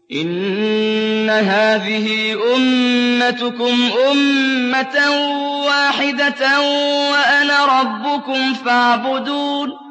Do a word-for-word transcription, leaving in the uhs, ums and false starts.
إِنَّ هَٰذِهِ أُمَّتُكُمْ أُمَّةً وَاحِدَةً وَأَنَا رَبُّكُمْ فَاعْبُدُونِ